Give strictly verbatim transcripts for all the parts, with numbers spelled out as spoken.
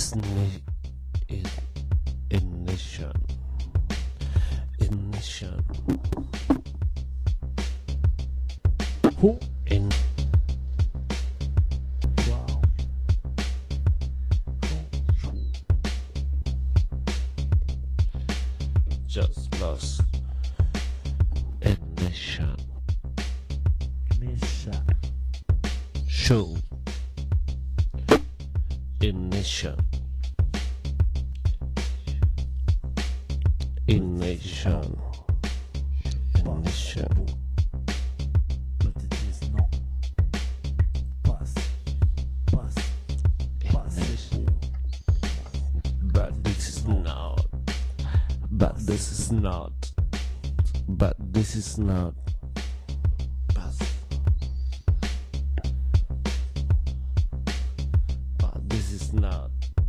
Igni- i- ignition. Ignition. Who? In. Wow. Just lost. Ignition. Misha. Show. Ignition. Ignition. Ignition. But it is not. Pass. Pass. Ignition. But this is not. But this is not. But this is not. Pass. But this is not.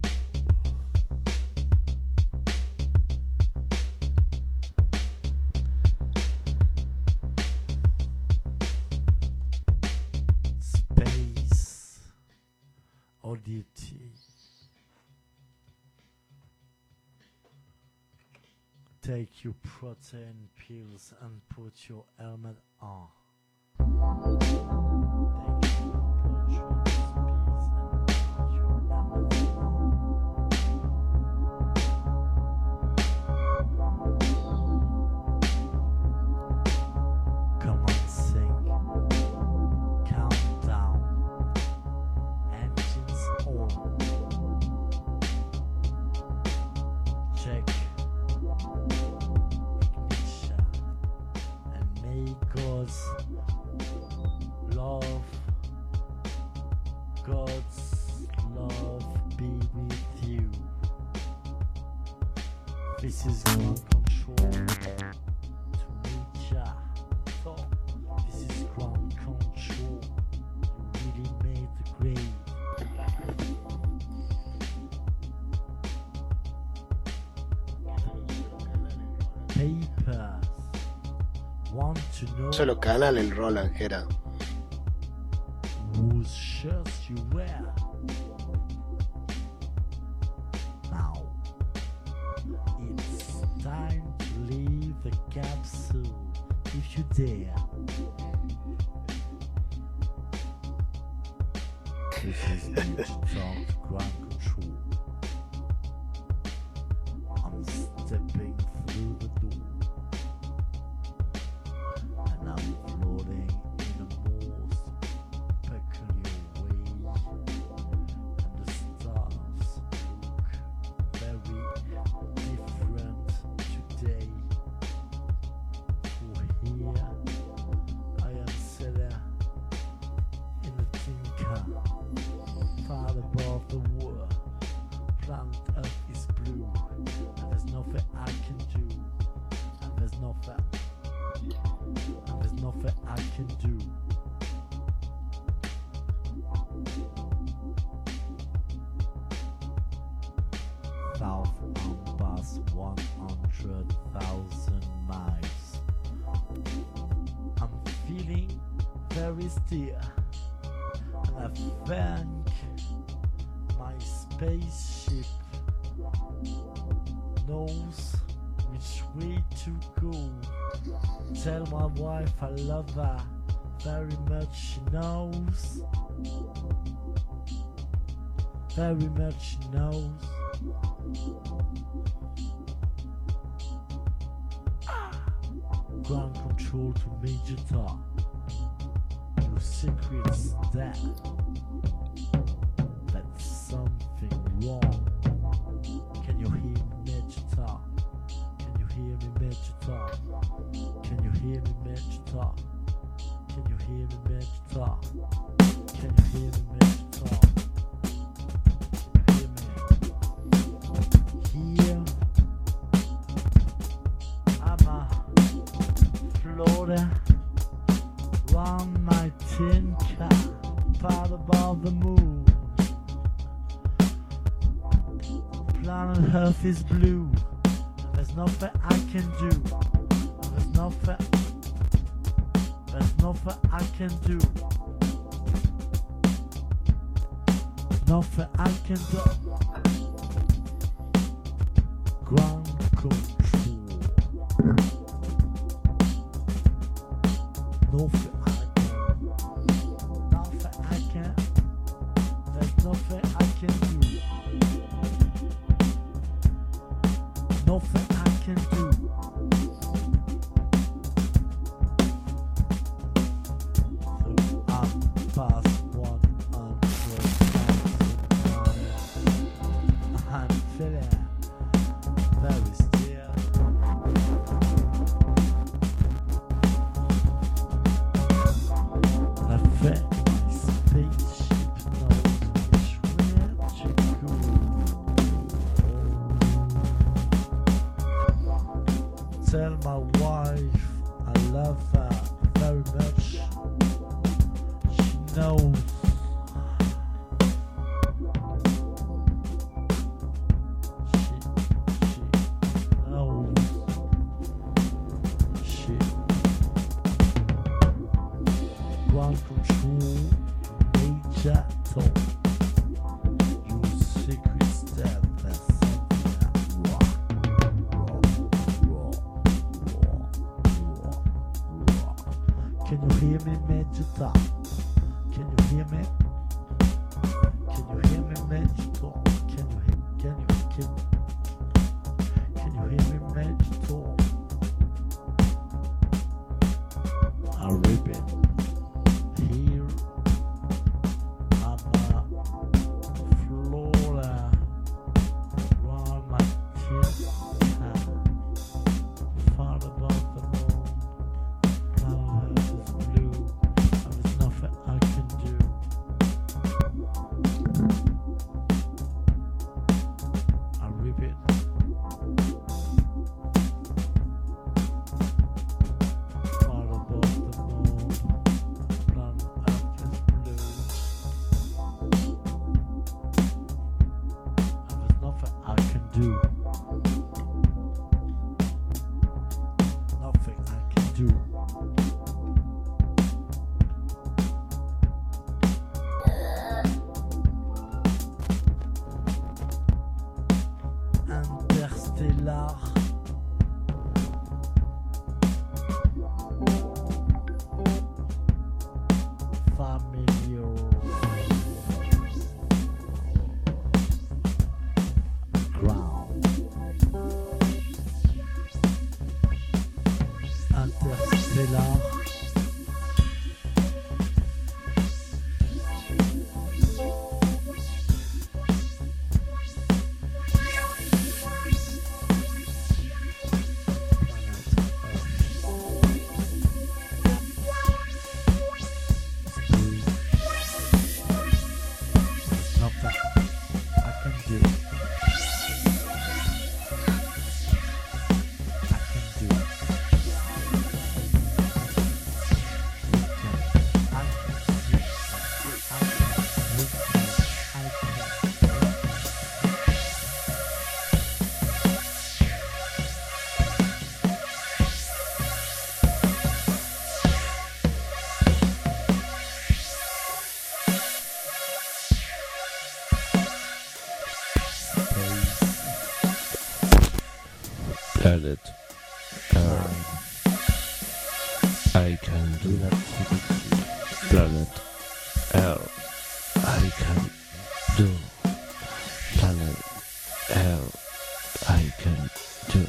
Space oddity. Take your protein pills and put your helmet on. Take your protein pills and put your helmet on. Come on, sing. Countdown. Engines on. Check. Ignition. And may God's love, God's love be with you. This is ground control to Major Tom. This is ground control. You really made the grade. Papers. Want to know Solo canal el Roland, Jera. whose shirts you wear? Now, it's time to leave the capsule if you dare. This is Beach Talk Ground Control. I'm stepping through the door, and I'm floating in the most peculiar way, and the stars look very different today. For here I am sitting in the tinker, far above the water. Planet Earth is blue, and there's nothing I can do, and there's nothing, and there's nothing I can do. South on past one hundred thousand miles. I'm feeling very still, and I think my spaceship knows which way to go. Tell my wife I love her very much, she knows. Very much she knows. Ground control to Major Tom. Your secret's that. That's something wrong. Can you hear me, Major Tom? Can you hear me, Major Tom? Can you hear me, Major Tom? Can you hear me, Major Tom? Can you hear me, Major Tom? Can you hear me? Here, I'm a floater, round my tin car, far above the moon. Planet Earth is blue, and there's nothing I can do. And there's nothing, there's nothing I can do. Nothing I can do. ground control. Nothing I can, nothing I can, there's nothing I can do. Nothing I can do. So I'm past one hundred thousand miles. I'm feeling very still. I think my spaceship knows which way to go. Tell my wife I love her very much. She knows. She, she knows. She. Ground control, major talk. Your secret step, that's something that rock, rock, rock, rock, rock. Can you hear me, Major Talk? Can you hear me? Can you hear me, Major Talk? Can you hear? Can you? Can? Can you hear me, Major Talk? I rip it. Here, I'm a Florida, around my chest, far above the moon. Planet Earth is blue, and there's nothing I can do. I repeat. Far above the moon, planet Earth is blue, and there's nothing I can do. Nothing I can do. Interstellar. Familiar. Ground. Interstellar. Nothing I can do. I can do. I can see. I can look. I can. Planet Earth. I can do that. Planet Earth. I can do. Planet Earth. I can do.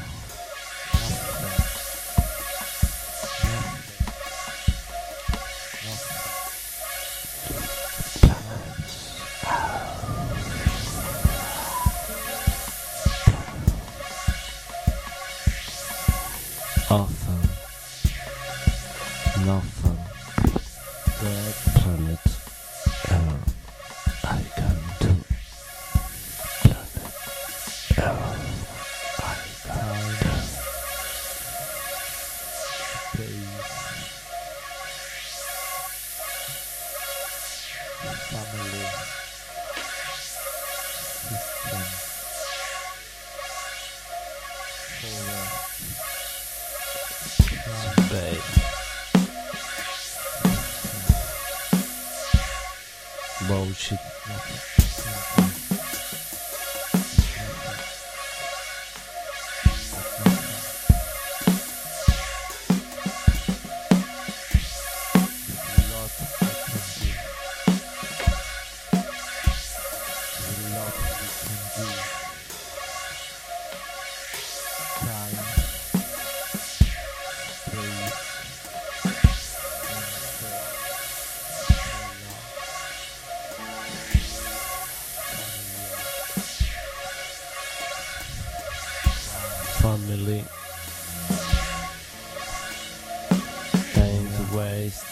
Awesome. Nothing. That planet Earth. I can do. Planet Earth. I can do. Family. System. Forward. Space. Bullshit. family. Time to waste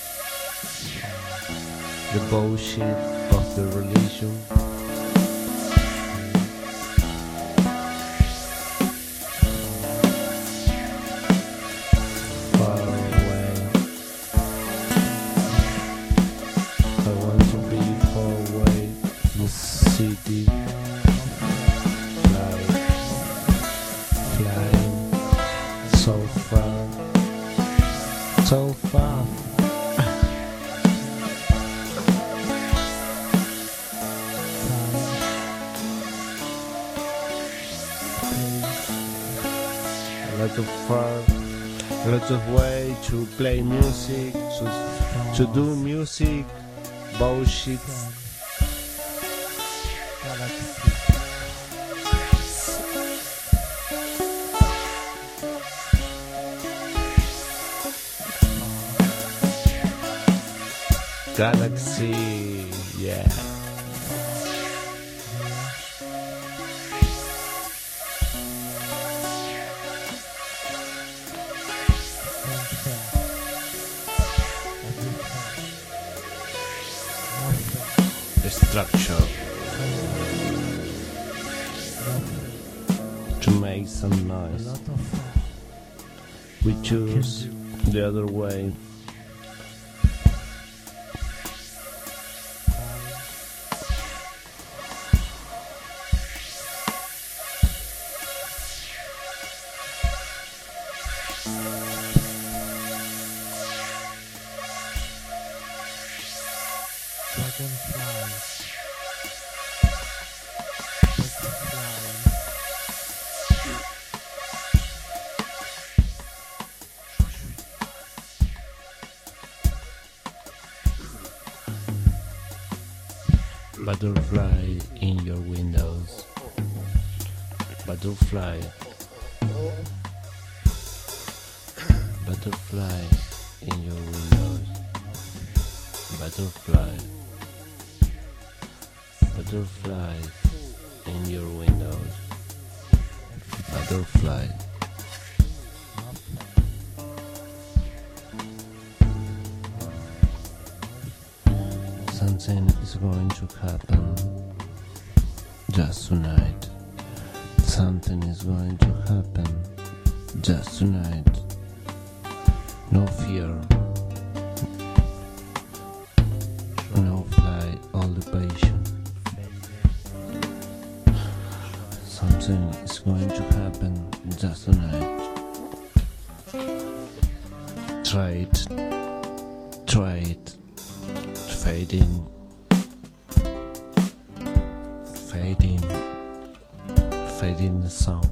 the bullshit of the religion. Far away. I want to be far away from the city. Fly, flying so far, so far. A lot of far, a lot of way to play music, to, to do music, bullshit. Galaxy, yeah. The structure to make some noise. We choose the other way. Dragonflies. Butterfly in your windows. Butterfly. Butterfly in your windows. Butterfly. Butterfly in your windows. Butterfly. Something is going to happen just tonight. Something is going to happen just tonight. No fear. No fly, all the patient. Something is going to happen just tonight. Try it. Try it. Fading. Fading. Fading the song.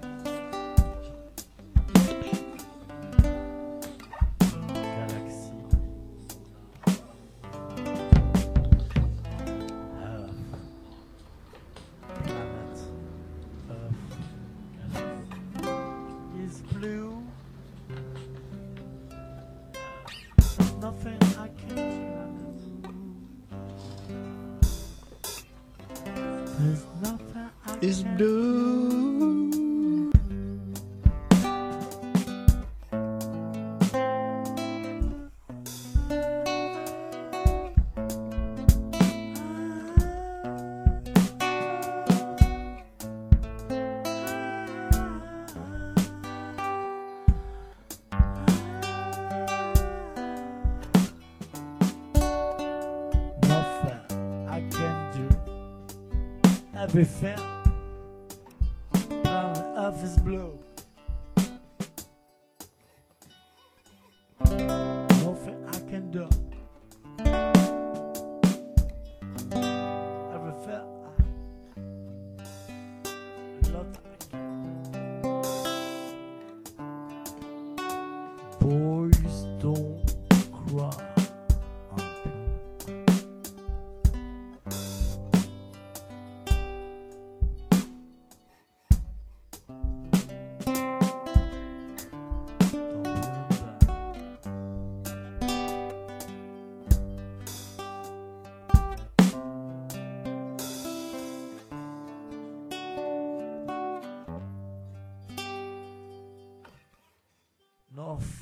Nothing I can do. There's nothing I It's can blue. Nothing I can do. Everything. Planet Earth is blue. Nothing I can do. Everything. A lot I can. Boys don't cry.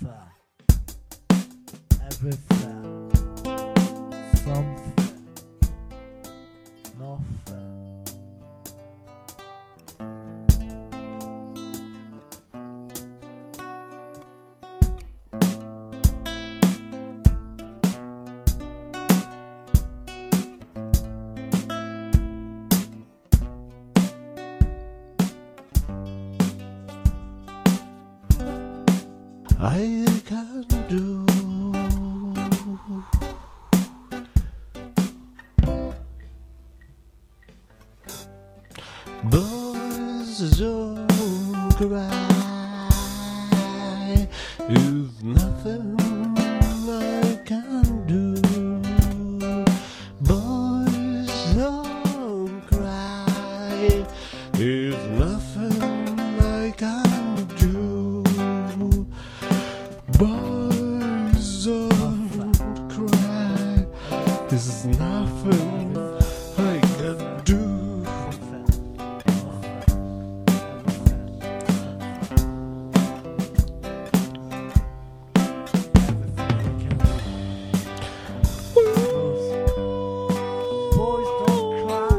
fair, everything, something, nothing. I can do boys don't cry if nothing I can do. Boys don't cry if nothing I can do. Boys don't cry, there's nothing I can do. Boys don't cry.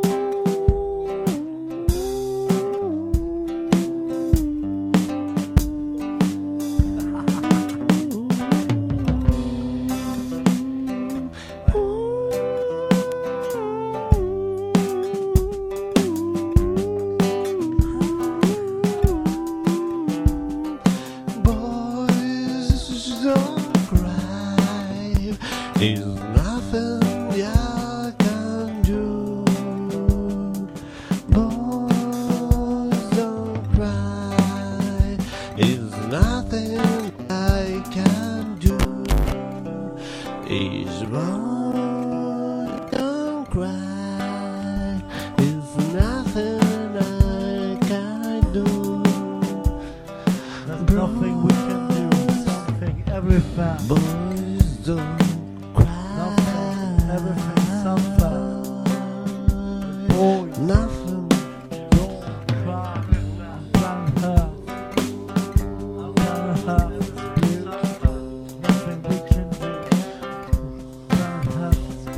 Boys don't cry, there's nothing I can do. Boys don't cry, there's nothing I can do. Is boys don't cry, there's nothing I can do. There's nothing we can do. Something, everything. Boys don't cry. Nothing, everything, something. Boys Nothing. don't cry. Plan her. Plan her. Nothing we can do. Plan her.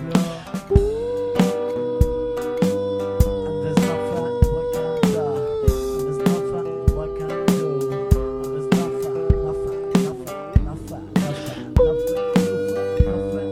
And there's nothing we can do. And there's nothing we can do. And there's nothing, nothing, nothing, nothing, nothing, nothing,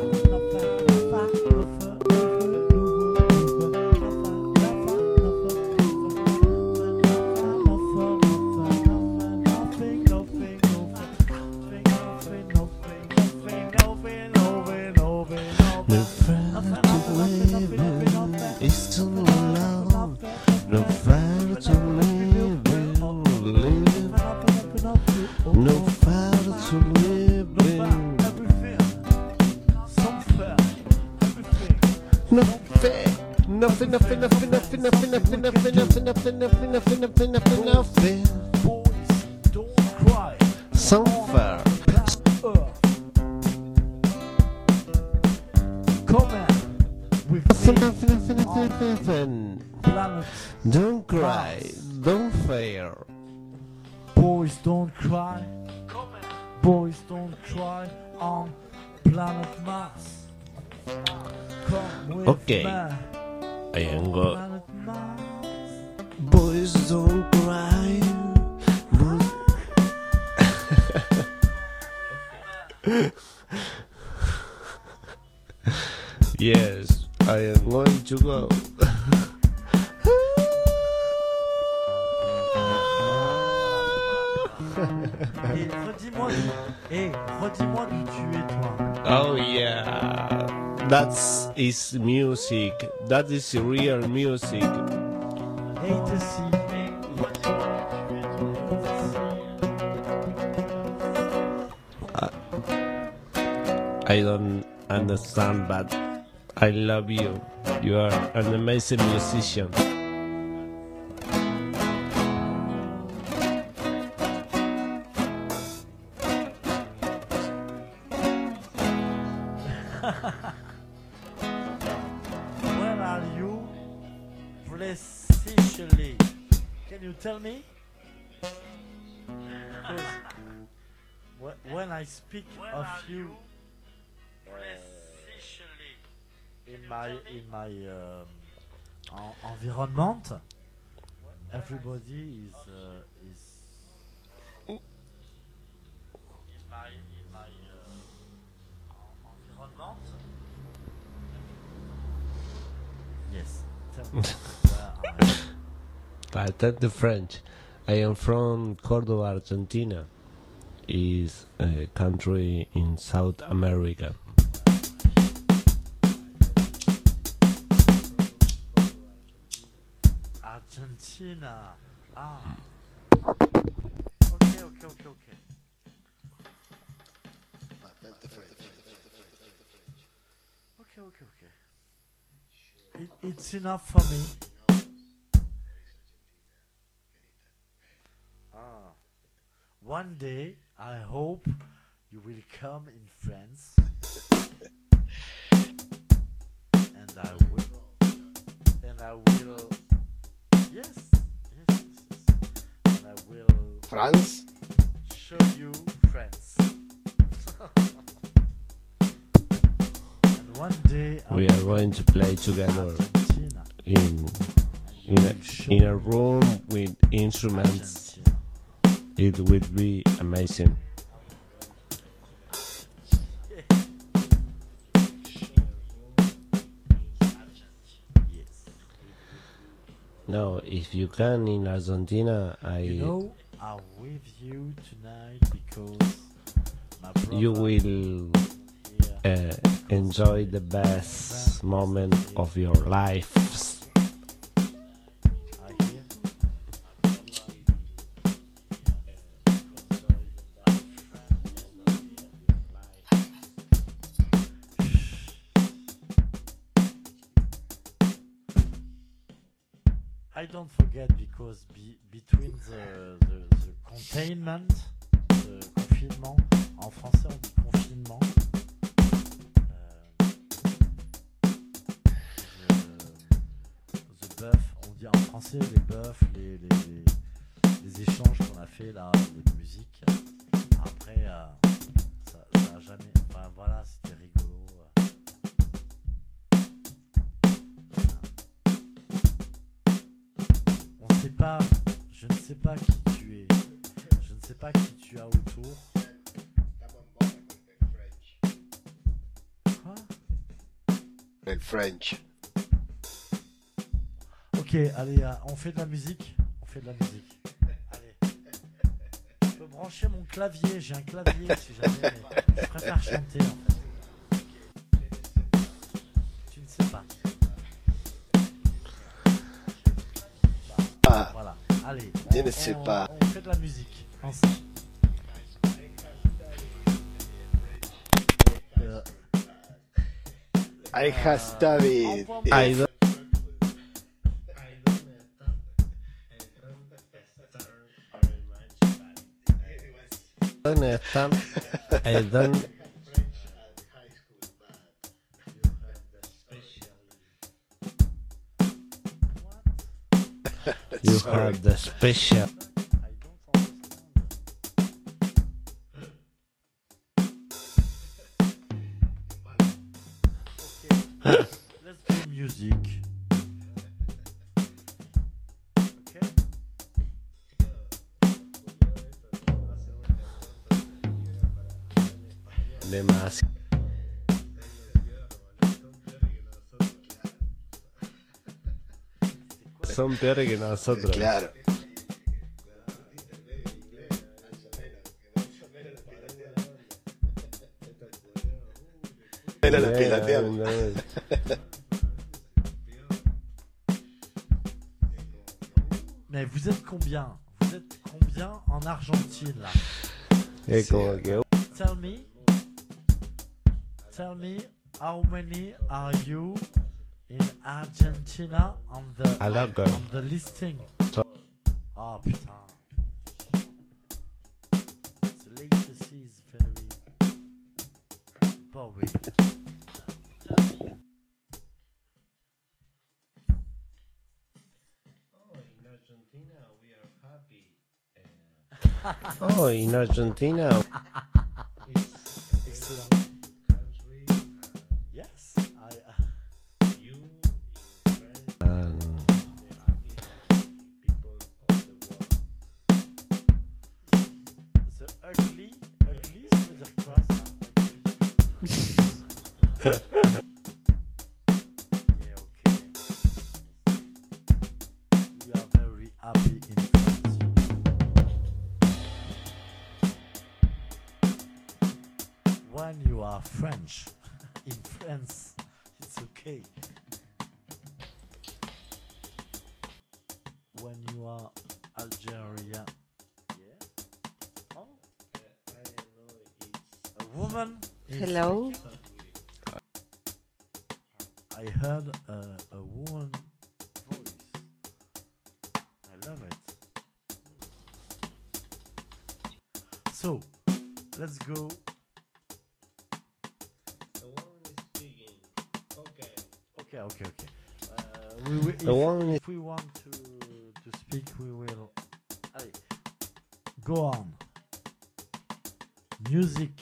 No fire to live in, it's too long. No fire to live in, live. No fire to live in. No fair. Nothing, nothing, nothing, nothing, nothing, nothing, nothing, nothing, nothing, nothing, nothing, nothing, nothing, nothing. Boys, don't cry. Some fair. Come with Nothing, me. nothing, nothing, nothing, nothing. Planet. Don't cry, don't fear. Boys don't cry. Boys don't cry on planet Mars. Come with Okay. me. I am go. Planet Mars. Boys don't cry. Boys. Yes, I am going to go. Et redis-moi d'où. Et redis-moi d'où tu es toi. Oh yeah, that's is music. That is real music. Et ici. I don't understand, but I love you. You are an amazing musician. Where are you precisely? Can you tell me? 'Cause Wh- When I speak of you uh, in my in my um, en- environment, everybody is uh, is in my in my uh, en- environment. Yes. Tell me where are you? I tell the French. I am from Cordoba, Argentina. Is a country in South America. Argentina. Ah. Okay, okay, okay, okay. Okay, okay, okay. It, it's enough for me. Ah. One day, I hope you will come in France, and I will, and I will, yes, yes, yes, yes. And I will France? show you France. And one day I We will are going to play together Argentina. in in a, in a room with instruments. Argentina. It will be amazing. Yes. No, if you can in Argentina, I You know, I'm with you tonight because my brother you will here uh, enjoy the best moment of your lives. are here. I don't forget because be, between the, the, the containment, the confinement, en français on dit confinement, euh, the, the buff, on dit en français les buffs, les, les, les, les échanges qu'on a fait là de musique. Après, euh, ça, ça a jamais, enfin voilà, c'était rigolo. On sait pas, je ne sais pas qui tu es, je ne sais pas qui tu as autour. Quoi? El French. Ok, allez, euh, on fait de la musique. On fait de la musique. Allez. Je peux brancher mon clavier, j'ai un clavier si jamais, mais je préfère chanter en fait. Tu ne sais pas. Ah, Voilà, allez. Je on- ne sais on- pas. On fait de la musique ensemble. Euh, I has David. envoie-moi- I don't, understand. I don't. You Sorry. have the special. I don't understand. Okay, let's do music. Okay. The mask. Son peores que nosotros. Claro. Era la pilateamos. Mais vous êtes combien? Vous êtes combien en Argentine là? Es como que Tell me. Tell me how many are you in Argentina on the A lot, girl. on the listing? So- Oh putain. The latency is very boring. oh, in Argentina are French. In France, it's okay. When you are Algeria, yeah. Oh, a woman. is Hello. speaking. I heard a, a woman voice. I love it. So, let's go. The woman is speaking. Okay. Okay, okay, okay. Uh, we will, The woman if, is- if we want to to speak, we will. Allez, go on. Music,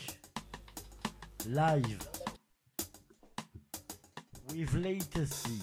live, with latency.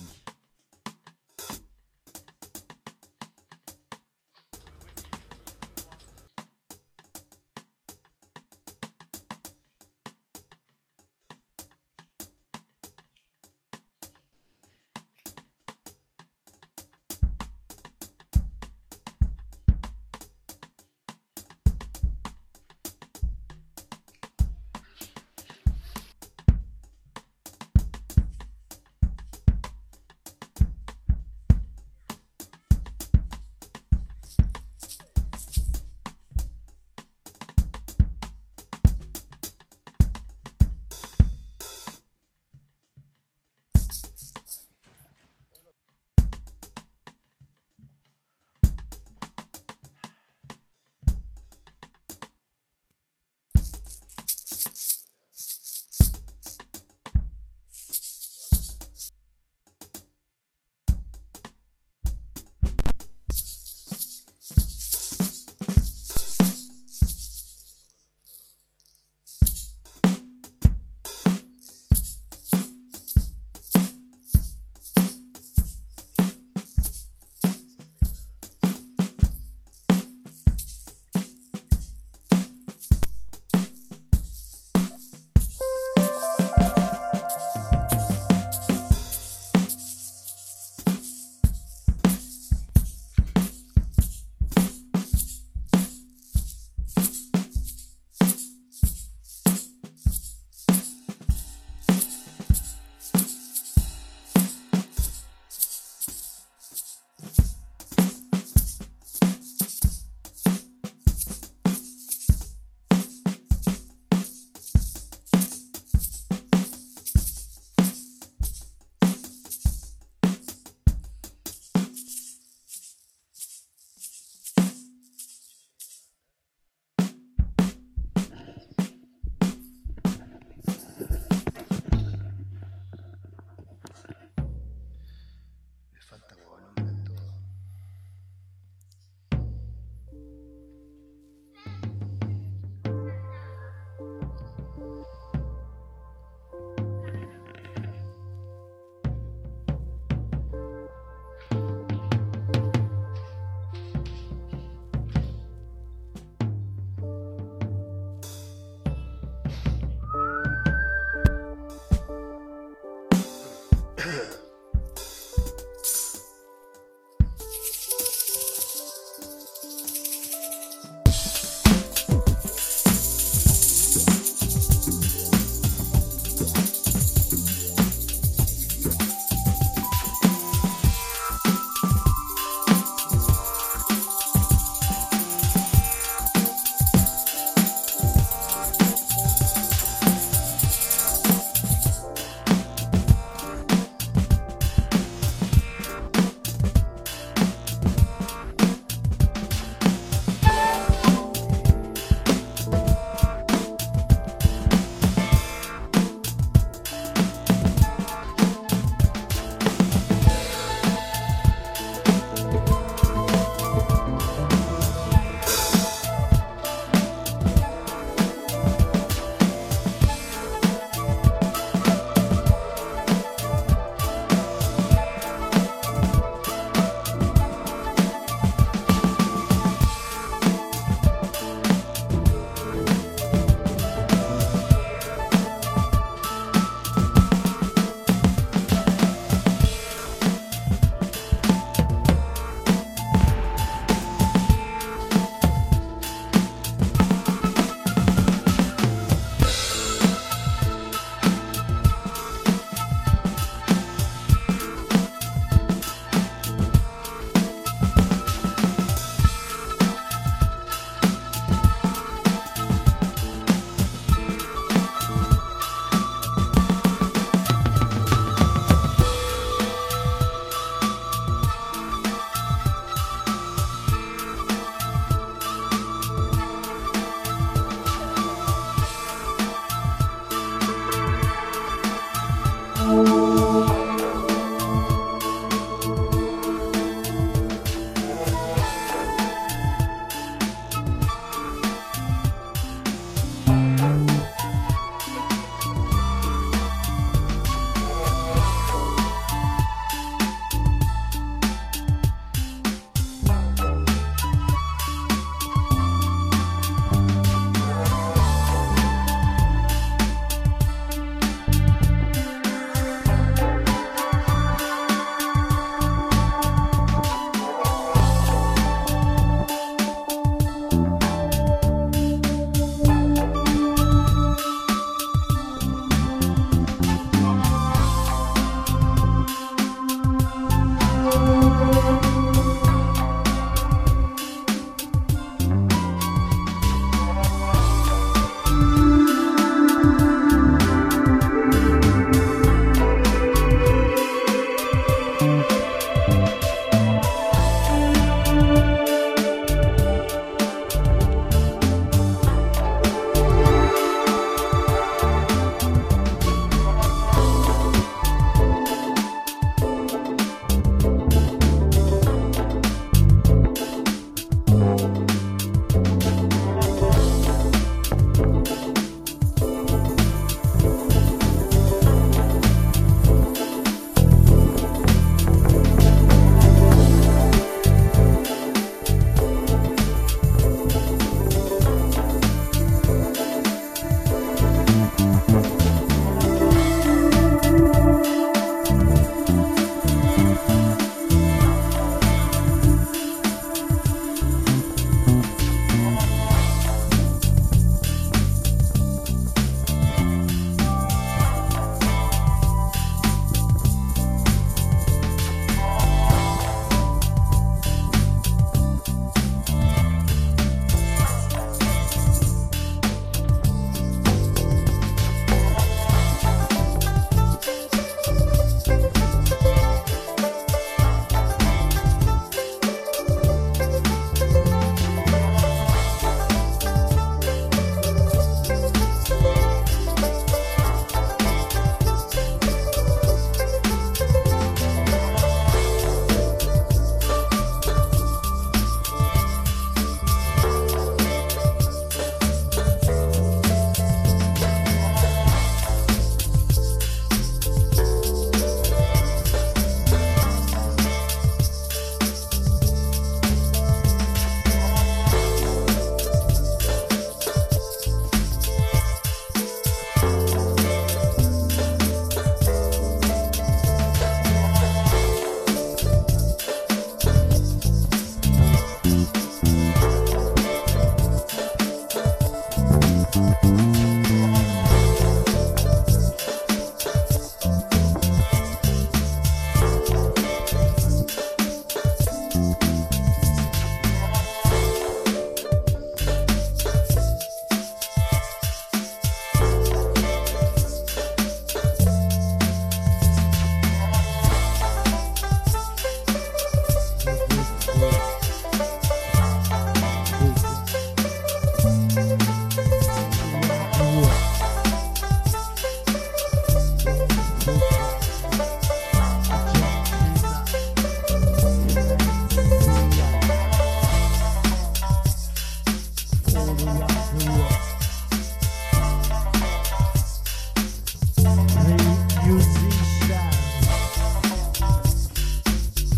Le falta volumen en todo.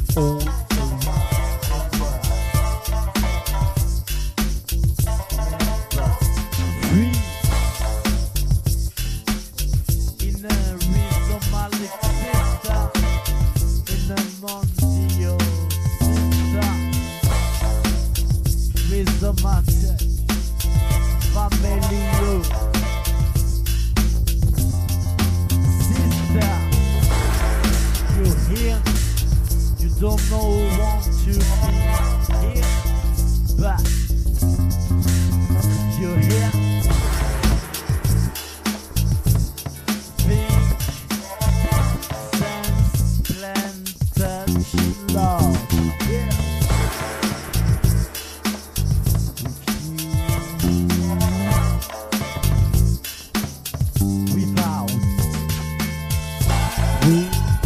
all free in a rhizomatic system, in a mondio system, rhizomatic, familial system. You hear? You don't know who want to be here, but you hear? Big sense, plan, touch, love. Yeah. Without, we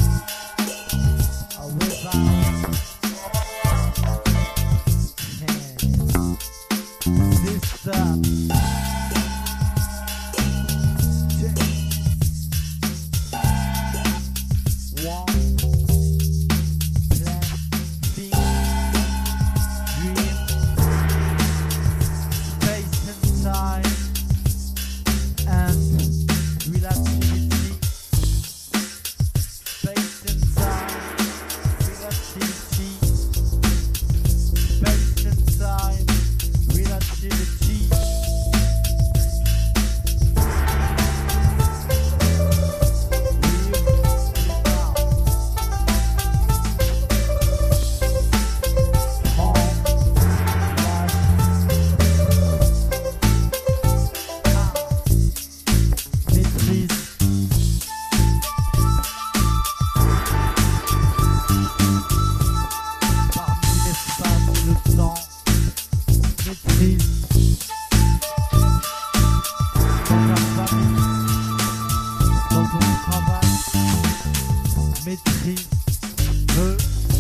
are without. System. One plan, think, dream, space and time, and relativity. Space and time, relativity. Space and time, relativity. Maîtrise de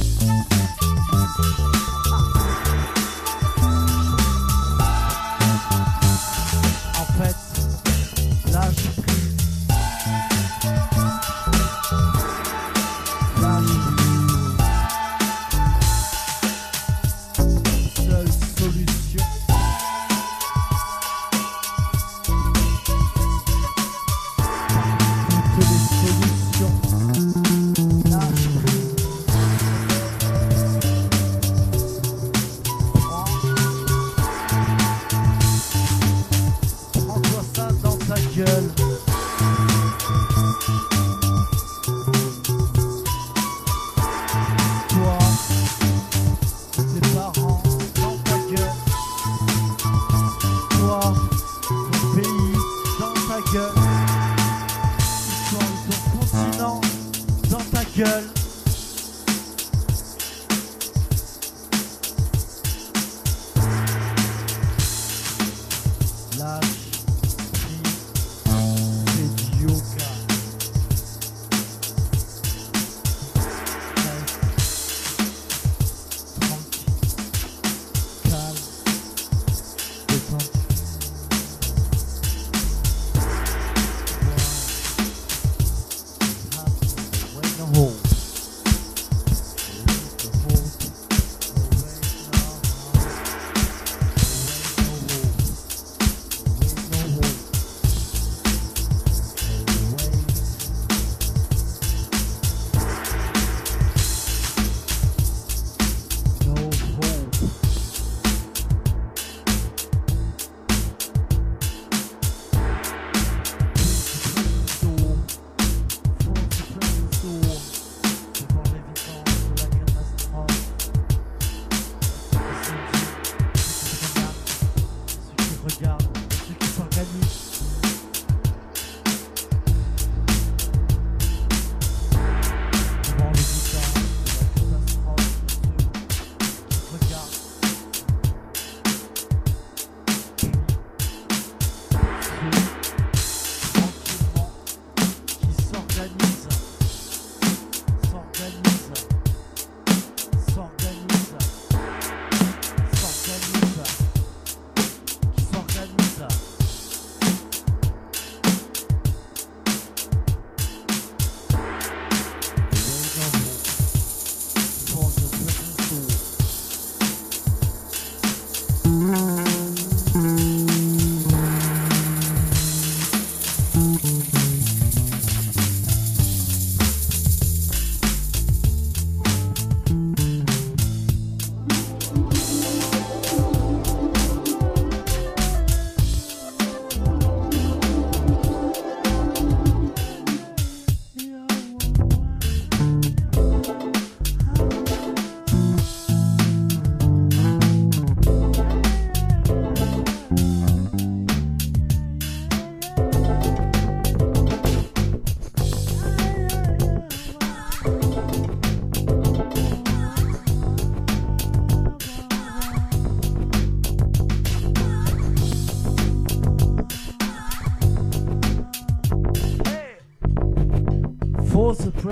en fait lâche prise, lâche prise, seule solution. Toutes les solutions. Lâche prise.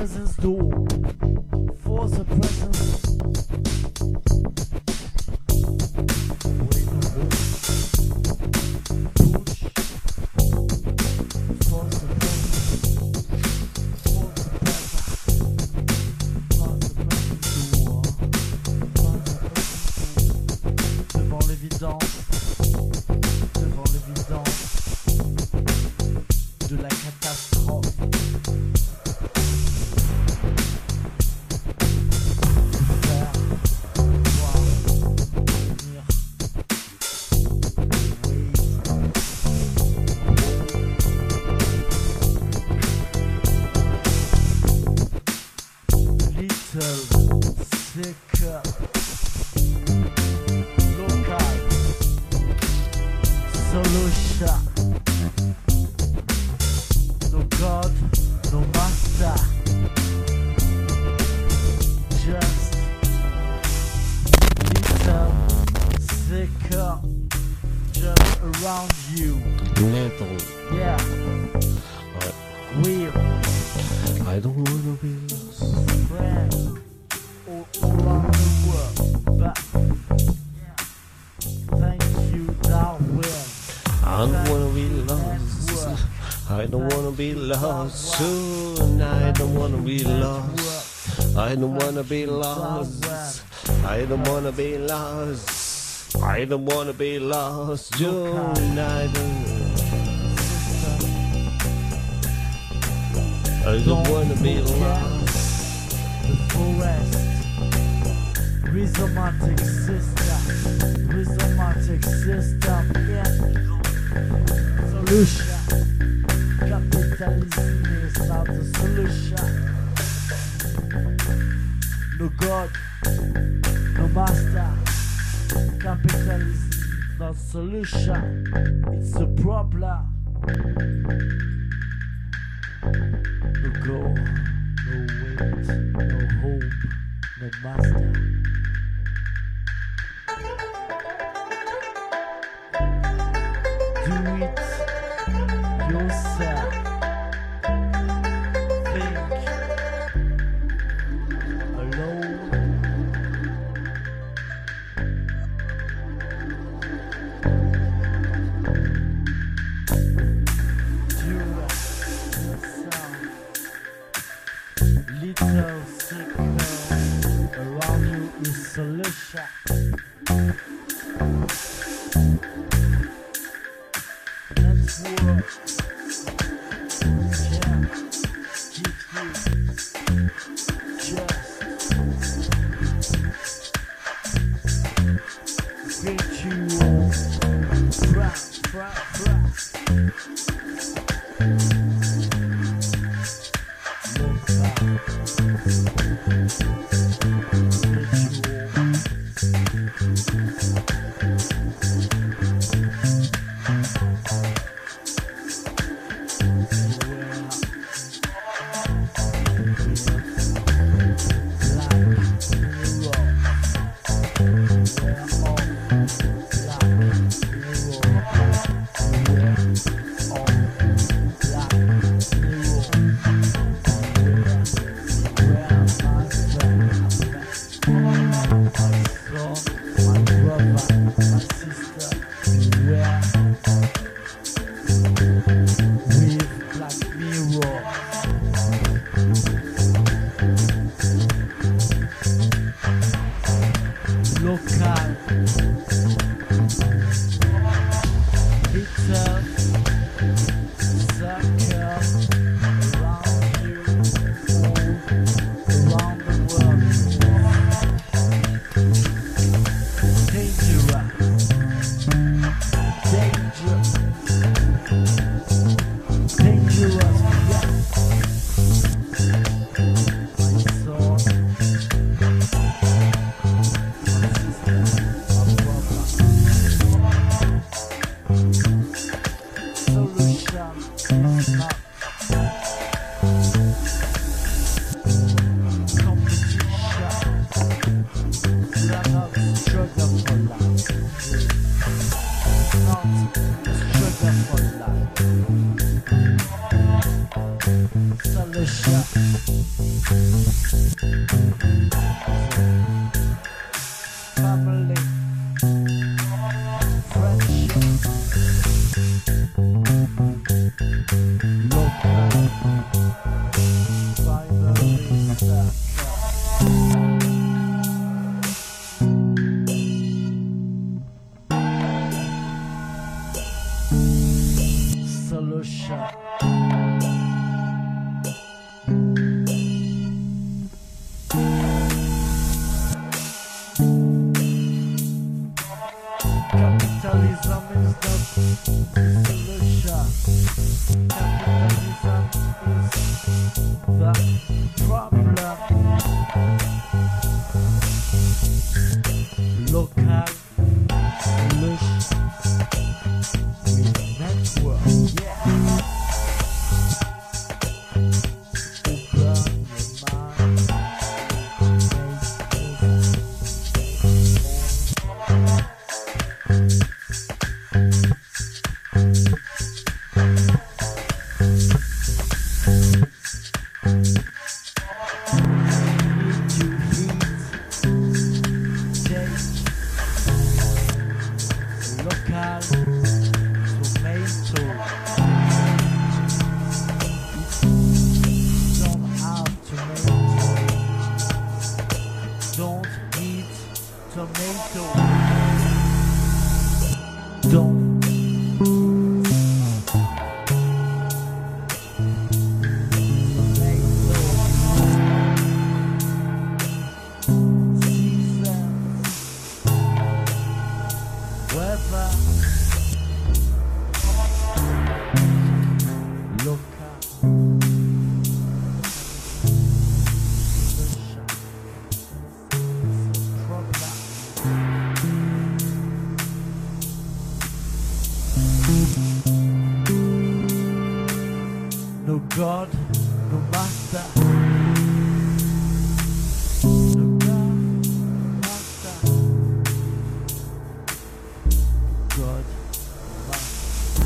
presence door. Force the presence. Wait a minute. Push. Force the presence. Force the presence. Force the presence door. Force the presence door. Devant l'évidence. Devant l'évidence de la catastrophe. Faire, voir, venir. Wait. Little sicker. Local. Solution. No God, no master. Just little sicker. Just around you. Little. Yeah. Weird. I don't wanna be lost. Friends. All around the world. But yeah. Thank you, Darwin. I don't wanna be lost. I don't wanna be lost soon. I don't wanna be lost. I don't wanna be lost. I don't wanna be lost. I don't wanna be lost soon. I don't. I don't wanna be lost. The forest. Rhizomatic system. Rhizomatic system. Yeah. Solution. Capitalism is not the solution. No God, no master. Capitalism not solution. It's a problem. No God, no wait, no hope, no master. Do it yourself. Think alone. Do yourself. Little circle around you is solution. Let's work. Black. Solution. Capitalism is the solution. Capitalism is the problem. Local solution with network. Yeah. Open tomato. Don't no God, no master. No God, no master. God, master.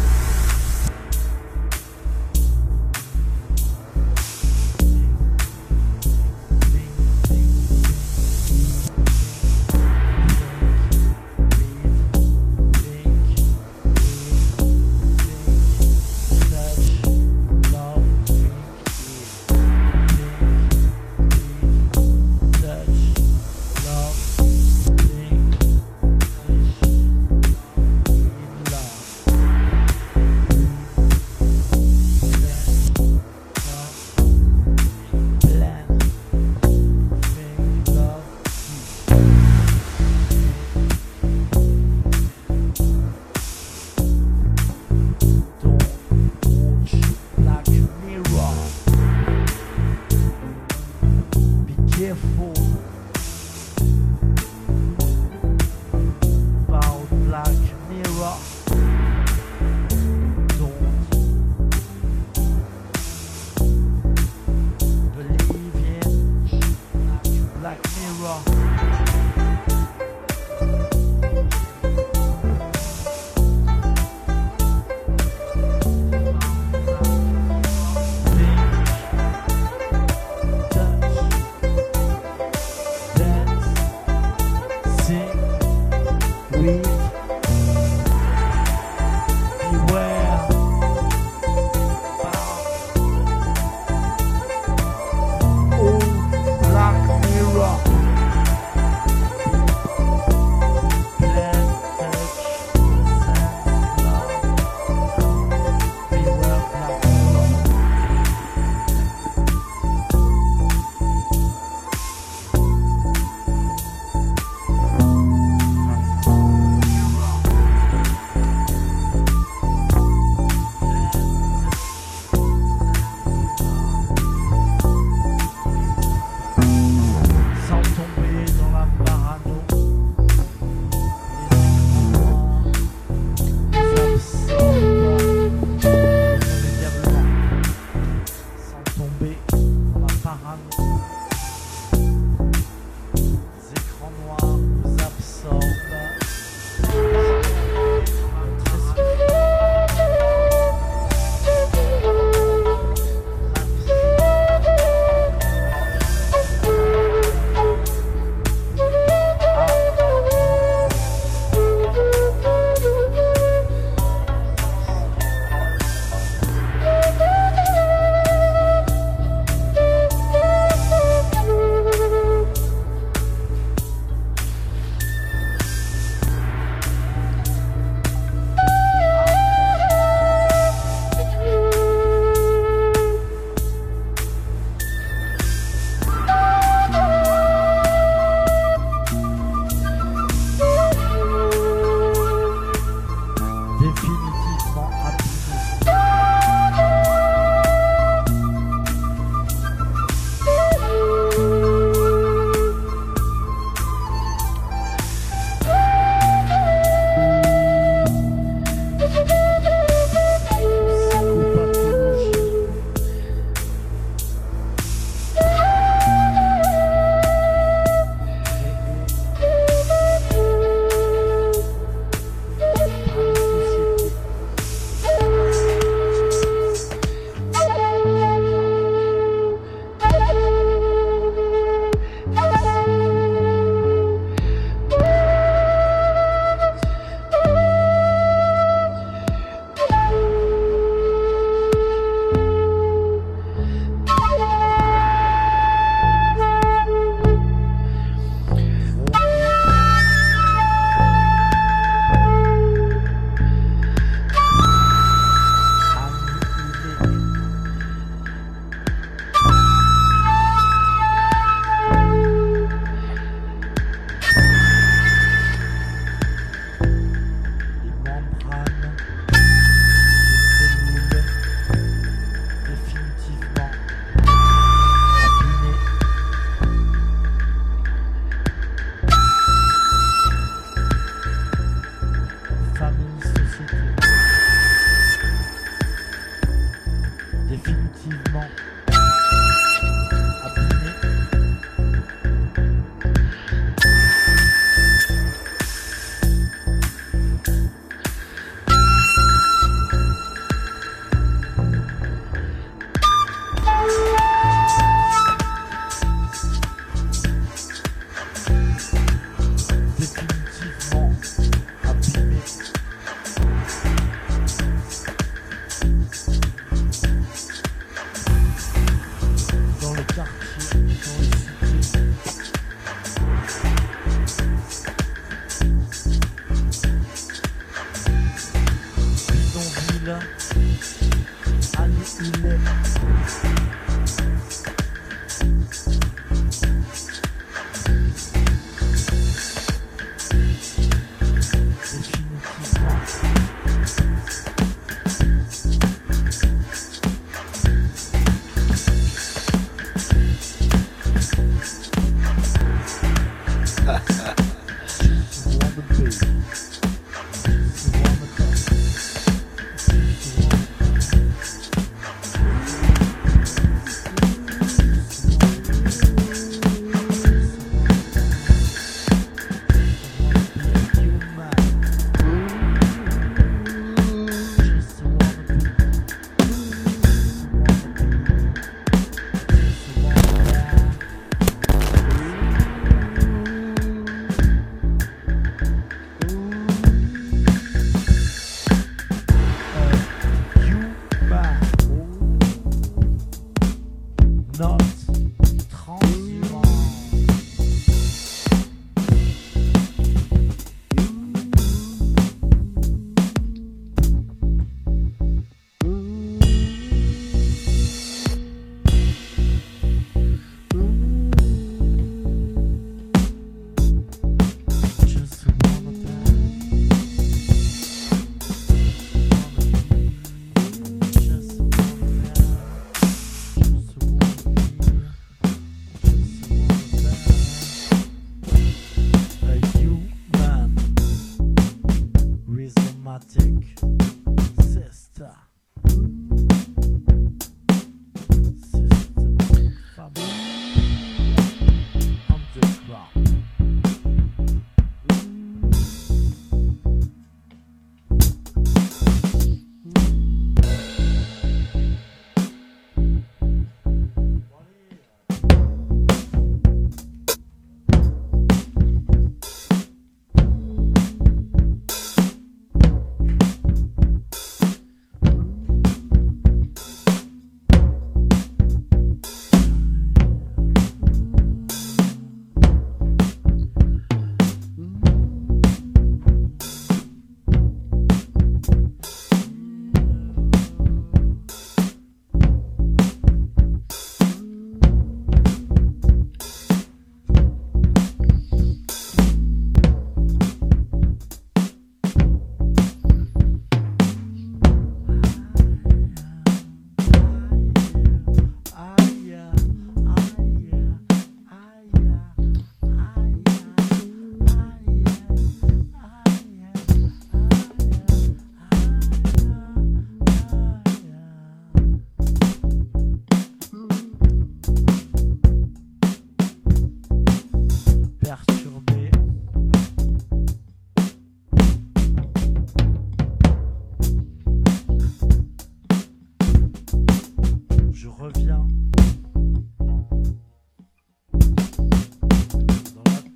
Think, think, careful about Black Mirror. Don't believe in Black Mirror. Think, touch,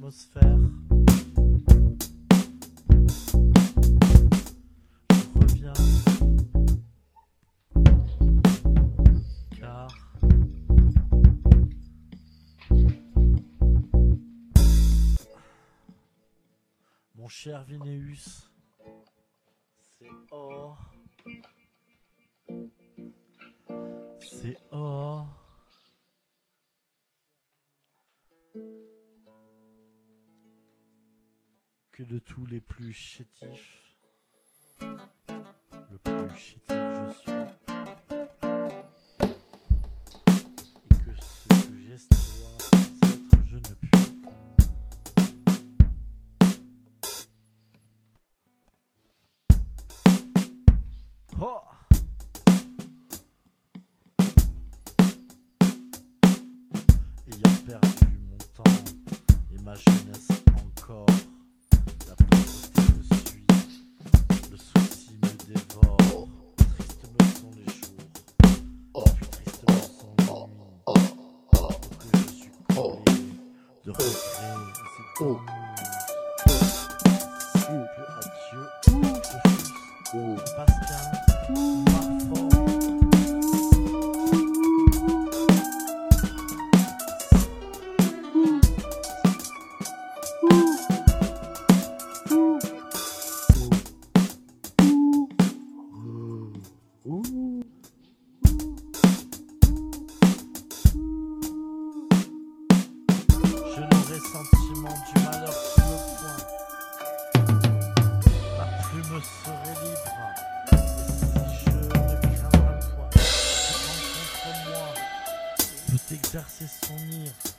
l'atmosphère. Je reviens, car mon cher Vinéus, c'est or, c'est or. Que de tous les plus chétifs, le plus chétif je suis, et que ce que j'espère être je ne puis. Oh! Ayant perdu mon temps et ma jeunesse encore, la pauvreté me suit, le souci me dévore, tristes me sont les jours, plus tristes me sont les nuits, pour que je suis collé de regrets et c'est tout. Que adieu, le fils, Pascal, Marfort. Je n'aurai sentiment du malheur sous le poing. Ma plume serait libre. Et si je ne crains point, je rencontre moi, peut exercer son ire.